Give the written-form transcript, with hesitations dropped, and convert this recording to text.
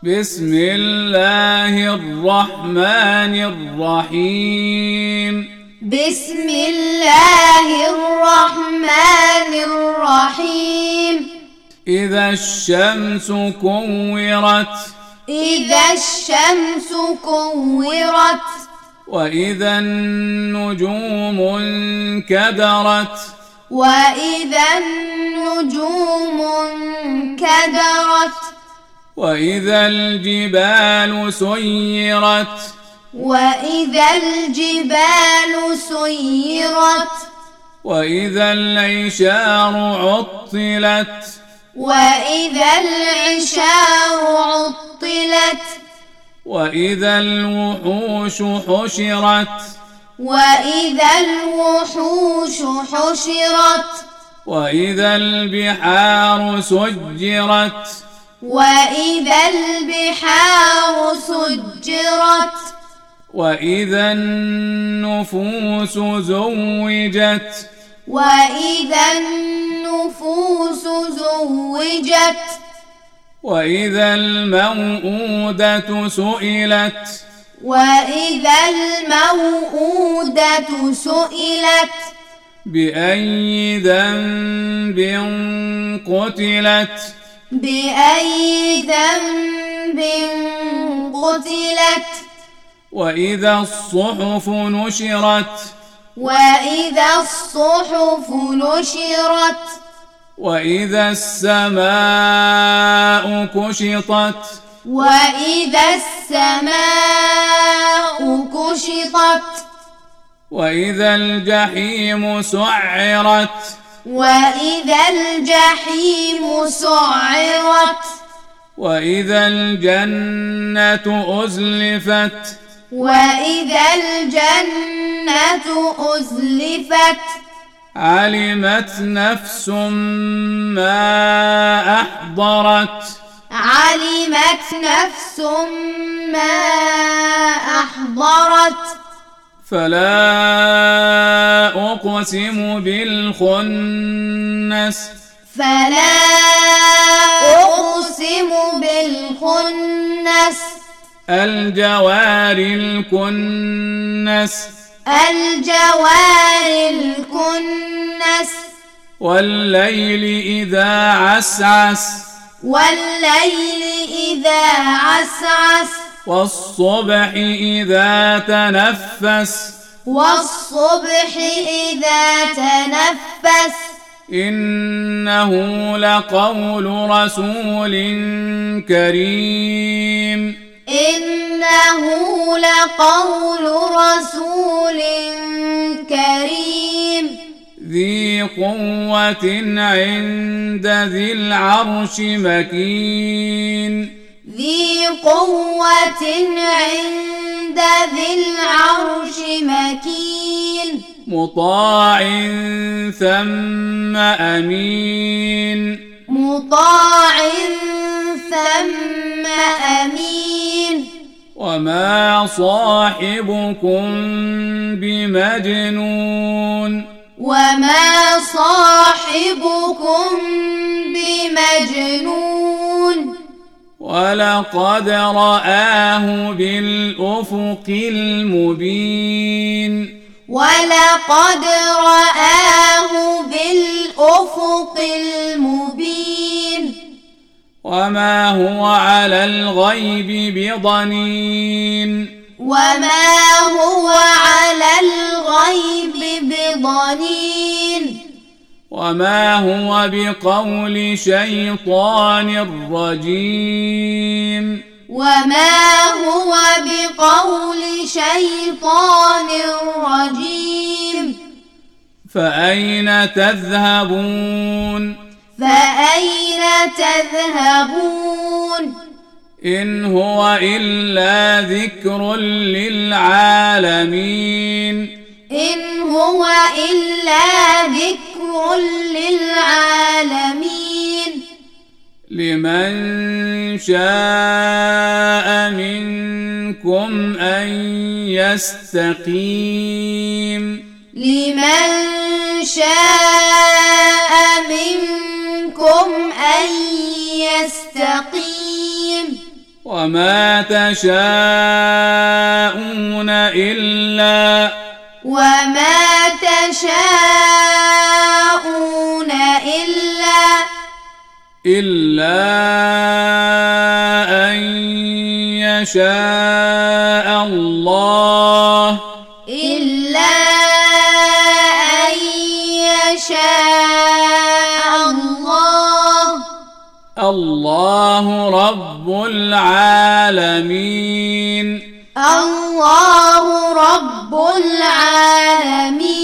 بسم الله الرحمن الرحيم. بسم الله الرحمن الرحيم. إذا الشمس كورت. إذا الشمس كورت. وإذا النجوم انكدرت. وإذا النجوم انكدرت. وإذا الجبال سيرت. وإذا الجبال سيرت. وإذا العشار عطلت. وإذا العشار عطلت. وإذا الوحوش حشرت. وإذا الوحوش حشرت. وإذا البحار سجرت. وإذا البحار سجرت. وإذا النفوس زوجت. وإذا النفوس زوجت. وإذا الموءودة سئلت. وإذا الموءودة سئلت. بأي ذنب قتلت. بأي ذنب قتلت. وإذا الصحف نشرت. وإذا الصحف نشرت. وإذا السماء كشطت. وإذا السماء كشطت. وإذا الجحيم سعرت. وإذا الجحيم سعرت. وإذا الجنة أزلفت. وإذا الجنة أزلفت. علمت نفس ما أحضرت. علمت نفس ما أحضرت. فلا أقسم بالخنس. فلا أقسم بالخنس. الجوار الكنس. الجوار الكنس. والليل إذا عسعس. والليل إذا عسعس. والصبح إذا تنفس. والصبح إذا تنفس. إنه لقول رسول كريم. إنه لقول رسول كريم. ذي قوة عند ذي العرش مكين. ذي قوة عند ذي العرش مكين. مطاع ثم أمين. مطاع ثم أمين. وما صاحبكم بمجنون. وما صاحبكم بمجنون. ولقد رآه بالأفق المبين. ولقد رآه بالأفق المبين. وما هو على الغيب بضنين. وما هو على الغيب بضنين. وما هو بقول شيطان رجيم. وما هو بقول شيطان رجيم. فأين تذهبون؟ فأين تذهبون؟ إن هو إلا ذكر للعالمين. إن هو إلا ذكر للعالمين. لمن شاء منكم أن يستقيم. لمن شاء منكم أن يستقيم. وما تشاءون إلا أن يشاء الله الله رب العالمين. الله رب العالمين.